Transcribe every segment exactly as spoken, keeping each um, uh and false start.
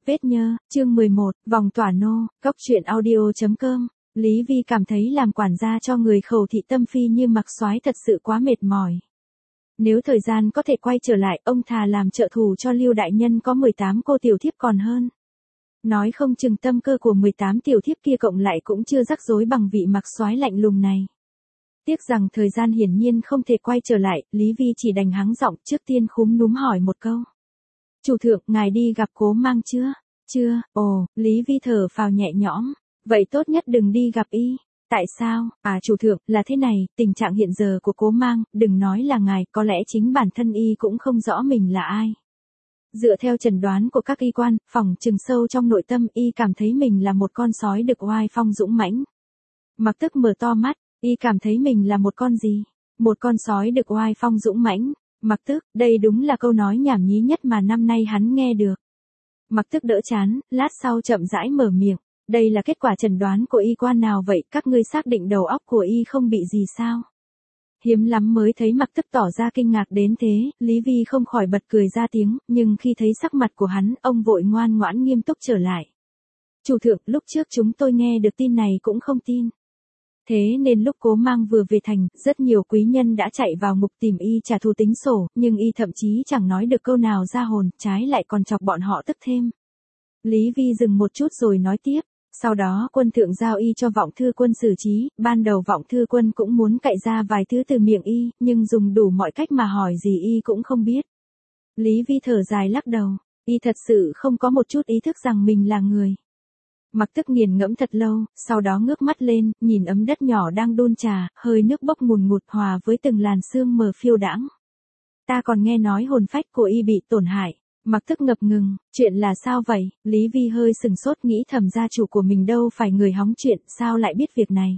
Vết nhơ, chương mười một, vòng tỏa nô, góc truyện audio chấm com. Lý Vi cảm thấy làm quản gia cho người khẩu thị tâm phi như Mạc Soái thật sự quá mệt mỏi. Nếu thời gian có thể quay trở lại, ông thà làm trợ thủ cho Lưu đại nhân có mười tám cô tiểu thiếp còn hơn. Nói không chừng tâm cơ của mười tám tiểu thiếp kia cộng lại cũng chưa rắc rối bằng vị Mạc Soái lạnh lùng này. Tiếc rằng thời gian hiển nhiên không thể quay trở lại, Lý Vi chỉ đành hắng giọng trước tiên khúm núm hỏi một câu. Chủ thượng, ngài đi gặp Cố Mang chưa? Chưa, ồ, Lý Vi thở phào nhẹ nhõm. Vậy tốt nhất đừng đi gặp y. Tại sao? À chủ thượng, là thế này, tình trạng hiện giờ của Cố Mang, đừng nói là ngài, có lẽ chính bản thân y cũng không rõ mình là ai. Dựa theo chẩn đoán của các y quan, phỏng chừng sâu trong nội tâm y cảm thấy mình là một con sói đực oai phong dũng mãnh. Mặc Tức mở to mắt, y cảm thấy mình là một con gì? Một con sói đực oai phong dũng mãnh. Mặc Tức, đây đúng là câu nói nhảm nhí nhất mà năm nay hắn nghe được. Mặc Tức đỡ chán, lát sau chậm rãi mở miệng. Đây là kết quả chẩn đoán của y quan nào vậy, các ngươi xác định đầu óc của y không bị gì sao? Hiếm lắm mới thấy Mặc Tức tỏ ra kinh ngạc đến thế, Lý Vi không khỏi bật cười ra tiếng, nhưng khi thấy sắc mặt của hắn, ông vội ngoan ngoãn nghiêm túc trở lại. Chủ thượng, lúc trước chúng tôi nghe được tin này cũng không tin. Thế nên lúc Cố Mang vừa về thành, rất nhiều quý nhân đã chạy vào ngục tìm y trả thù tính sổ, nhưng y thậm chí chẳng nói được câu nào ra hồn, trái lại còn chọc bọn họ tức thêm. Lý Vi dừng một chút rồi nói tiếp. Sau đó quân thượng giao y cho Vọng Thư Quân xử trí, ban đầu Vọng Thư Quân cũng muốn cạy ra vài thứ từ miệng y, nhưng dùng đủ mọi cách mà hỏi gì y cũng không biết. Lý Vi thở dài lắc đầu, y thật sự không có một chút ý thức rằng mình là người. Mặc Tức nghiền ngẫm thật lâu, sau đó ngước mắt lên, nhìn ấm đất nhỏ đang đun trà, hơi nước bốc ngùn ngụt hòa với từng làn sương mờ phiêu đãng. Ta còn nghe nói hồn phách của y bị tổn hại. Mặc Tức ngập ngừng, chuyện là sao vậy? Lý Vi hơi sừng sốt nghĩ thầm gia chủ của mình đâu phải người hóng chuyện, sao lại biết việc này?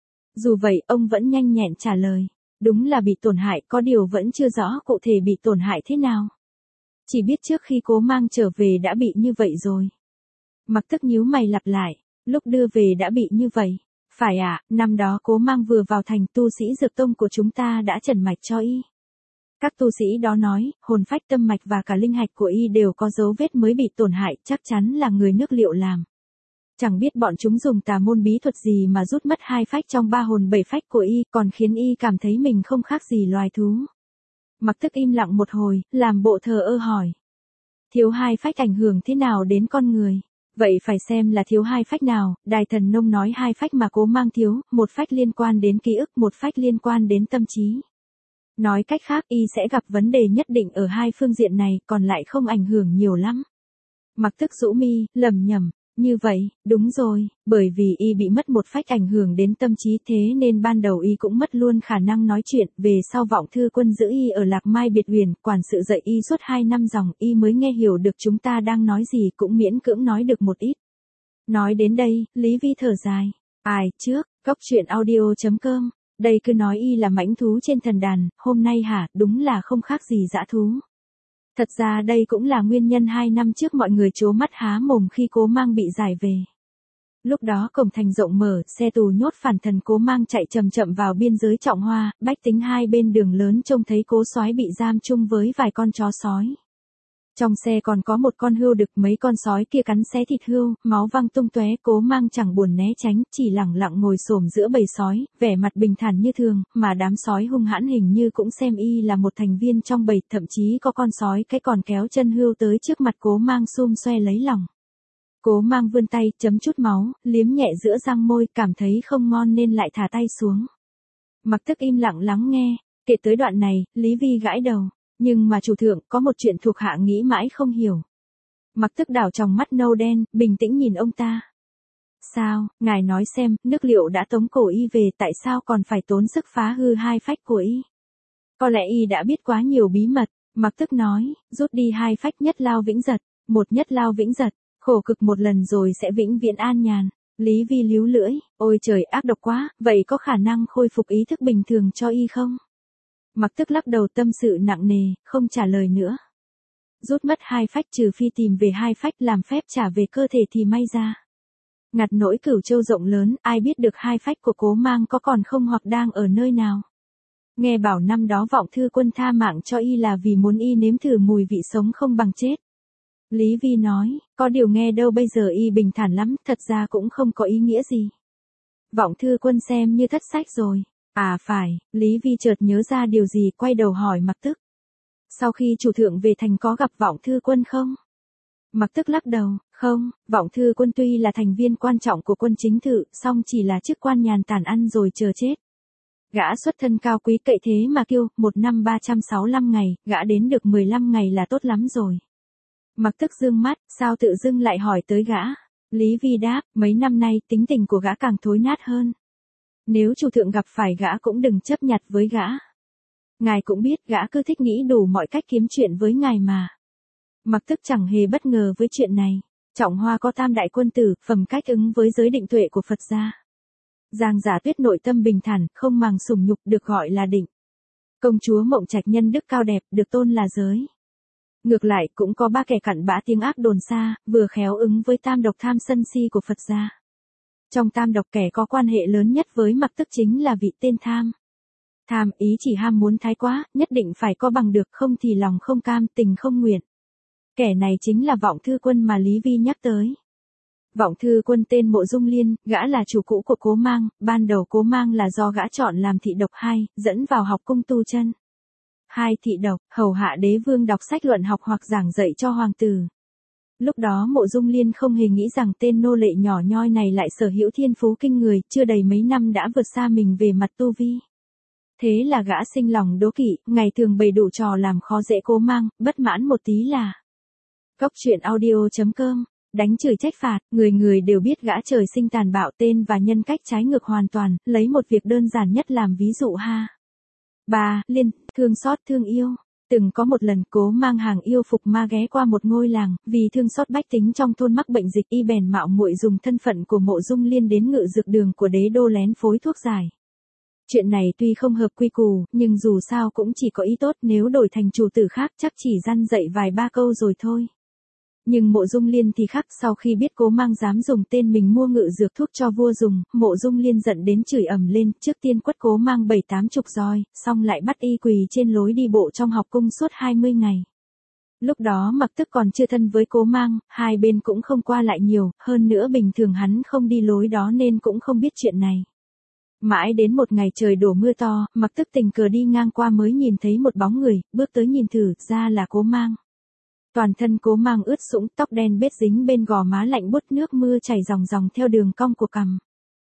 Dù vậy, ông vẫn nhanh nhẹn trả lời. Đúng là bị tổn hại, có điều vẫn chưa rõ cụ thể bị tổn hại thế nào. Chỉ biết trước khi Cố Mang trở về đã bị như vậy rồi. Mặc Tức nhíu mày lặp lại, lúc đưa về đã bị như vậy. Phải ạ, à, năm đó Cố Mang vừa vào thành, tu sĩ Dược Tông của chúng ta đã trần mạch cho y. Các tu sĩ đó nói, hồn phách tâm mạch và cả linh hạch của y đều có dấu vết mới bị tổn hại, chắc chắn là người nước Liệu làm. Chẳng biết bọn chúng dùng tà môn bí thuật gì mà rút mất hai phách trong ba hồn bảy phách của y, còn khiến y cảm thấy mình không khác gì loài thú. Mặc Tức im lặng một hồi, làm bộ thờ ơ hỏi. Thiếu hai phách ảnh hưởng thế nào đến con người? Vậy phải xem là thiếu hai phách nào, Đài Thần Nông nói hai phách mà Cố Mang thiếu, một phách liên quan đến ký ức, một phách liên quan đến tâm trí. Nói cách khác, y sẽ gặp vấn đề nhất định ở hai phương diện này, còn lại không ảnh hưởng nhiều lắm. Mặc Tức rũ mi, lẩm nhẩm, như vậy, đúng rồi, bởi vì y bị mất một phách ảnh hưởng đến tâm trí thế nên ban đầu y cũng mất luôn khả năng nói chuyện, về sau Vọng Thư Quân giữ y ở Lạc Mai Biệt Huyền, quản sự dạy y suốt hai năm dòng, y mới nghe hiểu được chúng ta đang nói gì, cũng miễn cưỡng nói được một ít. Nói đến đây, Lý Vi thở dài, ai trước, góc truyện audio chấm com. Đây cứ nói y là mãnh thú trên thần đàn, hôm nay hả, đúng là không khác gì dã thú. Thật ra đây cũng là nguyên nhân hai năm trước mọi người trố mắt há mồm khi Cố Mang bị giải về. Lúc đó cổng thành rộng mở, xe tù nhốt phản thần Cố Mang chạy chậm chậm vào biên giới Trọng Hoa, bách tính hai bên đường lớn trông thấy Cố Soái bị giam chung với vài con chó sói. Trong xe còn có một con hươu đực, mấy con sói kia cắn xé thịt hươu, máu văng tung tóe, Cố Mang chẳng buồn né tránh, chỉ lẳng lặng ngồi xổm giữa bầy sói, vẻ mặt bình thản như thường, mà đám sói hung hãn hình như cũng xem y là một thành viên trong bầy, thậm chí có con sói cái còn kéo chân hươu tới trước mặt Cố Mang xum xoe lấy lòng. Cố Mang vươn tay, chấm chút máu, liếm nhẹ giữa răng môi, cảm thấy không ngon nên lại thả tay xuống. Mặc Tức im lặng lắng nghe, kể tới đoạn này, Lý Vi gãi đầu. Nhưng mà chủ thượng, có một chuyện thuộc hạ nghĩ mãi không hiểu. Mặc Tức đảo tròng mắt nâu đen, bình tĩnh nhìn ông ta. Sao, ngài nói xem, nước Liệu đã tống cổ y về, tại sao còn phải tốn sức phá hư hai phách của y? Có lẽ y đã biết quá nhiều bí mật, Mặc Tức nói, rút đi hai phách nhất lao vĩnh giật, một nhất lao vĩnh giật, khổ cực một lần rồi sẽ vĩnh viễn an nhàn. Lý Vi líu lưỡi, ôi trời ác độc quá, vậy có khả năng khôi phục ý thức bình thường cho y không? Mặc Tức lắc đầu tâm sự nặng nề, không trả lời nữa. Rút mất hai phách trừ phi tìm về hai phách làm phép trả về cơ thể thì may ra. Ngặt nỗi Cửu Châu rộng lớn, ai biết được hai phách của Cố Mang có còn không hoặc đang ở nơi nào. Nghe bảo năm đó Vọng Thư Quân tha mạng cho y là vì muốn y nếm thử mùi vị sống không bằng chết. Lý Vi nói, có điều nghe đâu bây giờ y bình thản lắm, thật ra cũng không có ý nghĩa gì. Vọng Thư Quân xem như thất sách rồi. À phải, Lý Vi chợt nhớ ra điều gì, quay đầu hỏi Mặc Tức. Sau khi chủ thượng về thành có gặp Vọng Thư Quân không? Mặc Tức lắc đầu, không, Vọng Thư Quân tuy là thành viên quan trọng của quân chính thự, song chỉ là chức quan nhàn tản ăn rồi chờ chết. Gã xuất thân cao quý cậy thế mà kiêu, một năm ba trăm sáu mươi lăm ngày, gã đến được mười lăm ngày là tốt lắm rồi. Mặc Tức dương mắt, sao tự dưng lại hỏi tới gã? Lý Vi đáp, mấy năm nay tính tình của gã càng thối nát hơn. Nếu chủ thượng gặp phải gã cũng đừng chấp nhặt với gã. Ngài cũng biết gã cứ thích nghĩ đủ mọi cách kiếm chuyện với ngài mà. Mặc Tức chẳng hề bất ngờ với chuyện này. Trọng Hoa có tam đại quân tử, phẩm cách ứng với giới định tuệ của Phật gia. Giang Giả Tuyết nội tâm bình thản, không màng sủng nhục, được gọi là định. Công chúa Mộng Trạch nhân đức cao đẹp, được tôn là giới. Ngược lại cũng có ba kẻ cặn bã tiếng ác đồn xa, vừa khéo ứng với tam độc tham sân si của Phật gia. Trong tam độc kẻ có quan hệ lớn nhất với Mặc Tức chính là vị tên Tham. Tham ý chỉ ham muốn thái quá, nhất định phải có bằng được, không thì lòng không cam, tình không nguyện. Kẻ này chính là Vọng Thư Quân mà Lý Vi nhắc tới. Vọng Thư Quân tên Mộ Dung Liên, gã là chủ cũ của Cố Mang, ban đầu Cố Mang là do gã chọn làm thị độc hai, dẫn vào học cung tu chân. Hai thị độc, hầu hạ đế vương đọc sách luận học hoặc giảng dạy cho hoàng tử. Lúc đó Mộ Dung Liên không hề nghĩ rằng tên nô lệ nhỏ nhoi này lại sở hữu thiên phú kinh người, chưa đầy mấy năm đã vượt xa mình về mặt tu vi. Thế là gã sinh lòng đố kỵ, ngày thường bày đủ trò làm khó dễ Cố Mang, bất mãn một tí là. Cốc truyện audio chấm com, đánh chửi trách phạt, người người đều biết gã trời sinh tàn bạo, tên và nhân cách trái ngược hoàn toàn, lấy một việc đơn giản nhất làm ví dụ ha. ba. Liên, thương xót thương yêu. Từng có một lần Cố Mang hàng yêu phục ma ghé qua một ngôi làng, vì thương xót bách tính trong thôn mắc bệnh dịch, y bèn mạo muội dùng thân phận của Mộ Dung Liên đến ngự dược đường của đế đô lén phối thuốc giải. Chuyện này tuy không hợp quy củ, nhưng dù sao cũng chỉ có ý tốt, nếu đổi thành chủ tử khác chắc chỉ răn dạy vài ba câu rồi thôi. Nhưng Mộ Dung Liên thì khác, sau khi biết Cố Mang dám dùng tên mình mua ngự dược thuốc cho vua dùng, Mộ Dung Liên giận đến chửi ầm lên, trước tiên quất Cố Mang bảy tám chục roi, xong lại bắt y quỳ trên lối đi bộ trong học cung suốt hai mươi ngày. Lúc đó Mặc Tức còn chưa thân với Cố Mang, hai bên cũng không qua lại nhiều, hơn nữa bình thường hắn không đi lối đó nên cũng không biết chuyện này. Mãi đến một ngày trời đổ mưa to, Mặc Tức tình cờ đi ngang qua mới nhìn thấy một bóng người, bước tới nhìn thử, ra là Cố Mang. Toàn thân Cố Mang ướt sũng, tóc đen bết dính bên gò má lạnh buốt, nước mưa chảy ròng ròng theo đường cong của cằm.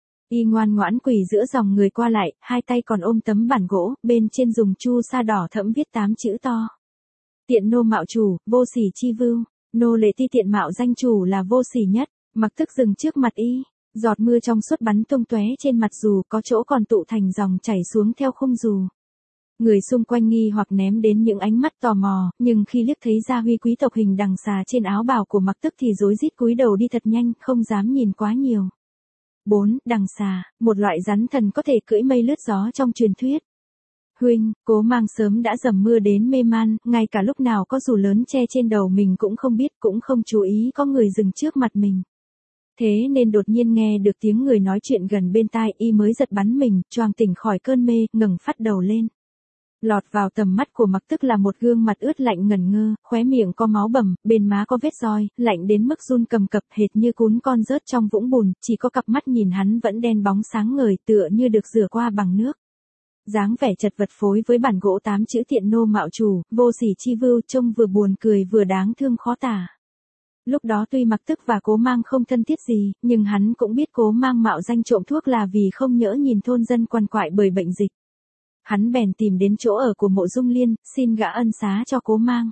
Y ngoan ngoãn quỳ giữa dòng người qua lại, hai tay còn ôm tấm bản gỗ, bên trên dùng chu sa đỏ thẫm viết tám chữ to. Tiện nô mạo chủ, vô sỉ chi vưu, nô lệ ti tiện mạo danh chủ là vô sỉ nhất. Mặc Tức dừng trước mặt y, giọt mưa trong suốt bắn tung tóe trên mặt dù, có chỗ còn tụ thành dòng chảy xuống theo khung dù. Người xung quanh nghi hoặc ném đến những ánh mắt tò mò, nhưng khi liếc thấy gia huy quý tộc hình đằng xà trên áo bào của Mặc Tức thì rối rít cúi đầu đi thật nhanh, không dám nhìn quá nhiều. bốn. Đằng xà, một loại rắn thần có thể cưỡi mây lướt gió trong truyền thuyết. Huynh, Cố Mang sớm đã dầm mưa đến mê man, ngay cả lúc nào có dù lớn che trên đầu mình cũng không biết, cũng không chú ý có người dừng trước mặt mình. Thế nên đột nhiên nghe được tiếng người nói chuyện gần bên tai, y mới giật bắn mình, choàng tỉnh khỏi cơn mê, ngẩng phát đầu lên. Lọt vào tầm mắt của Mặc Tức là một gương mặt ướt lạnh ngẩn ngơ, khóe miệng có máu bầm, bên má có vết roi, lạnh đến mức run cầm cập, hệt như cún con rớt trong vũng bùn, chỉ có cặp mắt nhìn hắn vẫn đen bóng sáng ngời, tựa như được rửa qua bằng nước. Dáng vẻ chật vật phối với bản gỗ tám chữ tiện nô mạo chủ, vô sỉ chi vưu, trông vừa buồn cười vừa đáng thương khó tả. Lúc đó tuy Mặc Tức và Cố Mang không thân thiết gì, nhưng hắn cũng biết Cố Mang mạo danh trộm thuốc là vì không nhỡ nhìn thôn dân quằn quại bởi bệnh dịch. Hắn bèn tìm đến chỗ ở của Mộ Dung Liên, xin gã ân xá cho Cố Mang.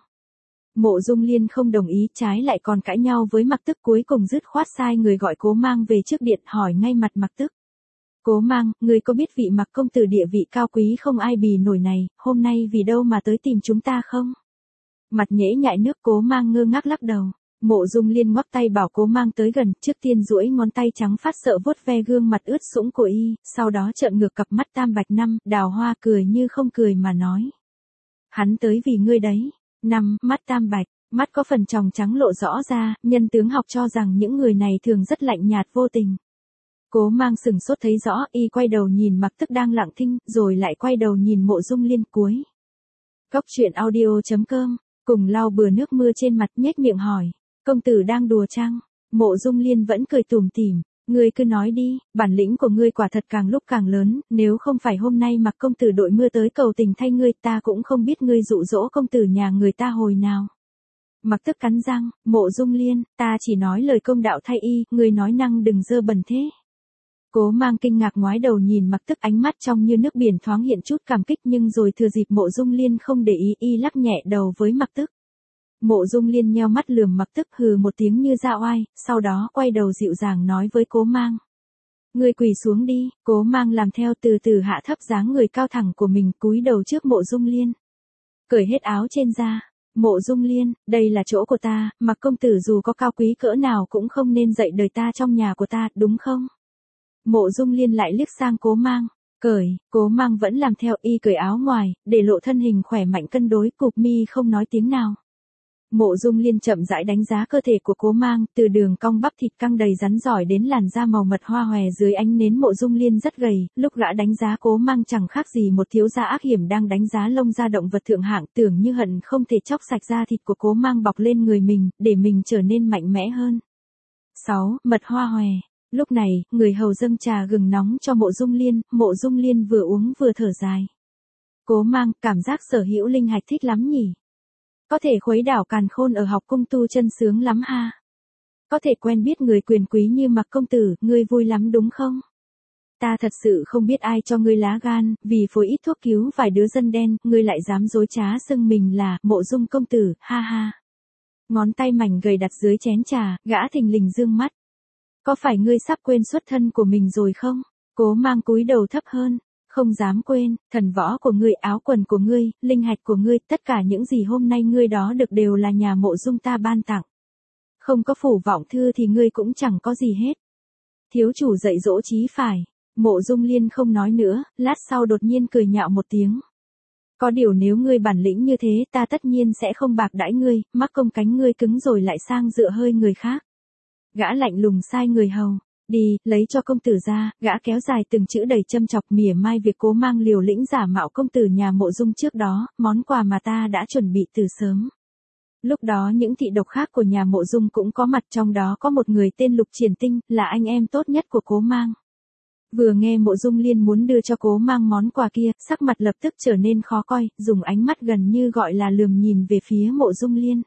Mộ Dung Liên không đồng ý, trái lại còn cãi nhau với Mặc Tức, cuối cùng dứt khoát sai người gọi Cố Mang về trước điện, hỏi ngay mặt Mặc Tức. Cố Mang, người có biết vị Mặc công tử địa vị cao quý không ai bì nổi này, hôm nay vì đâu mà tới tìm chúng ta không? Mặt nhễ nhại nước, Cố Mang ngơ ngác lắc đầu. Mộ Dung Liên ngoắc tay bảo Cố Mang tới gần, trước tiên duỗi ngón tay trắng phát sợ vuốt ve gương mặt ướt sũng của y, sau đó trợn ngược cặp mắt tam bạch năm, đào hoa cười như không cười mà nói. Hắn tới vì ngươi đấy. Năm, mắt tam bạch, mắt có phần tròng trắng lộ rõ ra, nhân tướng học cho rằng những người này thường rất lạnh nhạt vô tình. Cố Mang sừng sốt thấy rõ, y quay đầu nhìn Mặc Tức đang lặng thinh, rồi lại quay đầu nhìn Mộ Dung Liên cuối. Cốc truyện audio chấm com, cùng lau bừa nước mưa trên mặt, nhếch miệng hỏi. Công tử đang đùa chăng? Mộ Dung Liên vẫn cười tủm tỉm. Ngươi cứ nói đi, bản lĩnh của ngươi quả thật càng lúc càng lớn, nếu không phải hôm nay mặc công tử đội mưa tới cầu tình thay ngươi, ta cũng không biết ngươi dụ dỗ công tử nhà người ta hồi nào. Mặc Tức cắn răng, Mộ Dung Liên, ta chỉ nói lời công đạo thay y, ngươi nói năng đừng dơ bẩn thế. Cố Mang kinh ngạc ngoái đầu nhìn Mặc Tức, ánh mắt trong như nước biển thoáng hiện chút cảm kích, nhưng rồi thừa dịp Mộ Dung Liên không để ý, y lắc nhẹ đầu với Mặc Tức. Mộ Dung Liên nheo mắt lườm Mặc Tức hừ một tiếng như dao oai, sau đó quay đầu dịu dàng nói với Cố Mang. Ngươi quỳ xuống đi. Cố Mang làm theo, từ từ hạ thấp dáng người cao thẳng của mình, cúi đầu trước Mộ Dung Liên. Cởi hết áo trên ra. Mộ Dung Liên, đây là chỗ của ta, Mặc công tử dù có cao quý cỡ nào cũng không nên dạy đời ta trong nhà của ta, đúng không? Mộ Dung Liên lại liếc sang Cố Mang. Cởi. Cố Mang vẫn làm theo, y cởi áo ngoài, để lộ thân hình khỏe mạnh cân đối, cụp mi không nói tiếng nào. Mộ Dung Liên chậm rãi đánh giá cơ thể của Cố Mang, từ đường cong bắp thịt căng đầy rắn giỏi đến làn da màu mật hoa hòe dưới ánh nến. Mộ Dung Liên rất gầy, lúc gã đánh giá Cố Mang chẳng khác gì một thiếu gia ác hiểm đang đánh giá lông da động vật thượng hạng, tưởng như hận không thể chóc sạch da thịt của Cố Mang bọc lên người mình, để mình trở nên mạnh mẽ hơn. sáu. Mật hoa hòe. Lúc này, người hầu dâng trà gừng nóng cho Mộ Dung Liên, Mộ Dung Liên vừa uống vừa thở dài. Cố Mang, cảm giác sở hữu linh hạch thích lắm nhỉ. Có thể khuấy đảo càn khôn ở học cung tu chân sướng lắm ha. Có thể quen biết người quyền quý như Mặc công tử, ngươi vui lắm đúng không? Ta thật sự không biết ai cho ngươi lá gan, vì phối ít thuốc cứu vài đứa dân đen, ngươi lại dám dối trá xưng mình là Mộ Dung công tử, ha ha. Ngón tay mảnh gầy đặt dưới chén trà, gã thình lình dương mắt. Có phải ngươi sắp quên xuất thân của mình rồi không? Cố Mang cúi đầu thấp hơn. Không dám quên, thần võ của ngươi, áo quần của ngươi, linh hạch của ngươi, tất cả những gì hôm nay ngươi đó được đều là nhà Mộ Dung ta ban tặng. Không có phủ vọng thư thì ngươi cũng chẳng có gì hết. Thiếu chủ dạy dỗ chí phải. Mộ Dung Liên không nói nữa, lát sau đột nhiên cười nhạo một tiếng. Có điều nếu ngươi bản lĩnh như thế, ta tất nhiên sẽ không bạc đãi ngươi, mắc công cánh ngươi cứng rồi lại sang dựa hơi người khác. Gã lạnh lùng sai người hầu. Đi, lấy cho công tử ra. Gã kéo dài từng chữ đầy châm chọc, mỉa mai việc Cố Mang liều lĩnh giả mạo công tử nhà Mộ Dung trước đó, món quà mà ta đã chuẩn bị từ sớm. Lúc đó những thị độc khác của nhà Mộ Dung cũng có mặt, trong đó có một người tên Lục Triển Tinh, là anh em tốt nhất của Cố Mang. Vừa nghe Mộ Dung Liên muốn đưa cho Cố Mang món quà kia, sắc mặt lập tức trở nên khó coi, dùng ánh mắt gần như gọi là lườm nhìn về phía Mộ Dung Liên.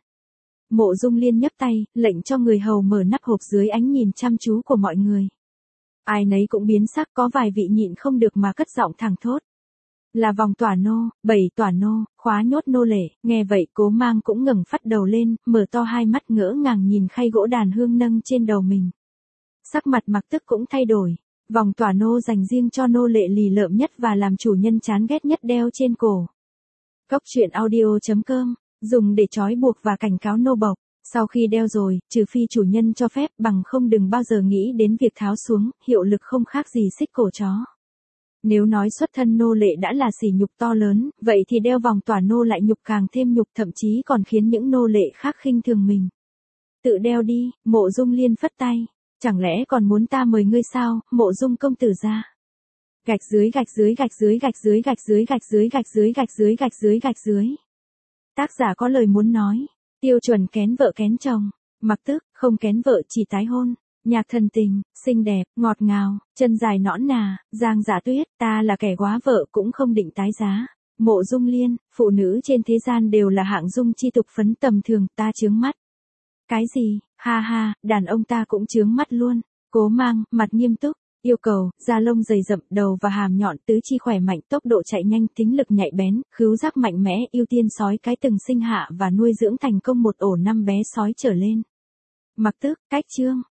Mộ Dung Liên nhấc tay, lệnh cho người hầu mở nắp hộp dưới ánh nhìn chăm chú của mọi người. Ai nấy cũng biến sắc, có vài vị nhịn không được mà cất giọng thẳng thốt. Là vòng tỏa nô, bảy tỏa nô, khóa nhốt nô lệ. Nghe vậy Cố Mang cũng ngẩng phát đầu lên, mở to hai mắt ngỡ ngàng nhìn khay gỗ đàn hương nâng trên đầu mình. Sắc mặt Mặc Tức cũng thay đổi. Vòng tỏa nô dành riêng cho nô lệ lì lợm nhất và làm chủ nhân chán ghét nhất đeo trên cổ. Cốc truyện audio chấm com, dùng để trói buộc và cảnh cáo nô bộc. Sau khi đeo rồi, trừ phi chủ nhân cho phép, bằng không đừng bao giờ nghĩ đến việc tháo xuống, hiệu lực không khác gì xích cổ chó. Nếu nói xuất thân nô lệ đã là sỉ nhục to lớn, vậy thì đeo vòng tỏa nô lại nhục càng thêm nhục, thậm chí còn khiến những nô lệ khác khinh thường mình. Tự đeo đi. Mộ Dung Liên phất tay. Chẳng lẽ còn muốn ta mời ngươi sao? Mộ Dung công tử ra. Gạch dưới gạch dưới gạch dưới gạch dưới gạch dưới gạch dưới gạch dưới gạch dưới gạch dưới gạch dưới. Tác giả có lời muốn nói. Tiêu chuẩn kén vợ kén chồng. Mặc Tức, không kén vợ chỉ tái hôn. Nhạc thần tình, xinh đẹp, ngọt ngào, chân dài nõn nà, Giang Giả Tuyết, ta là kẻ góa vợ cũng không định tái giá. Mộ Dung Liên, phụ nữ trên thế gian đều là hạng dung chi tục phấn tầm thường, ta chướng mắt. Cái gì? Ha ha, đàn ông ta cũng chướng mắt luôn. Cố Mang, mặt nghiêm túc, yêu cầu, da lông dày rậm, đầu và hàm nhọn, tứ chi khỏe mạnh, tốc độ chạy nhanh, tính lực nhạy bén, khứu giác mạnh mẽ, ưu tiên sói cái từng sinh hạ và nuôi dưỡng thành công một ổ năm bé sói trở lên. Mặc Tức, cách chương.